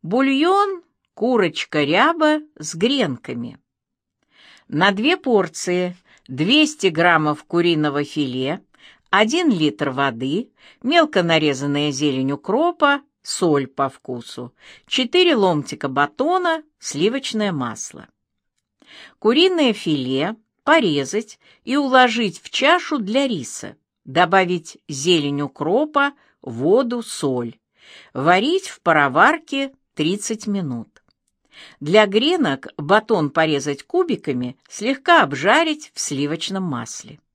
Бульон курочка ряба с гренками. На 2 порции 200 граммов куриного филе, 1 литр воды, мелко нарезанная зелень укропа, соль по вкусу, 4 ломтика батона, сливочное масло. Куриное филе порезать и уложить в чашу для риса, добавить зелень укропа, воду, соль. Варить в пароварке 30 минут. Для гренок батон порезать кубиками, слегка обжарить в сливочном масле.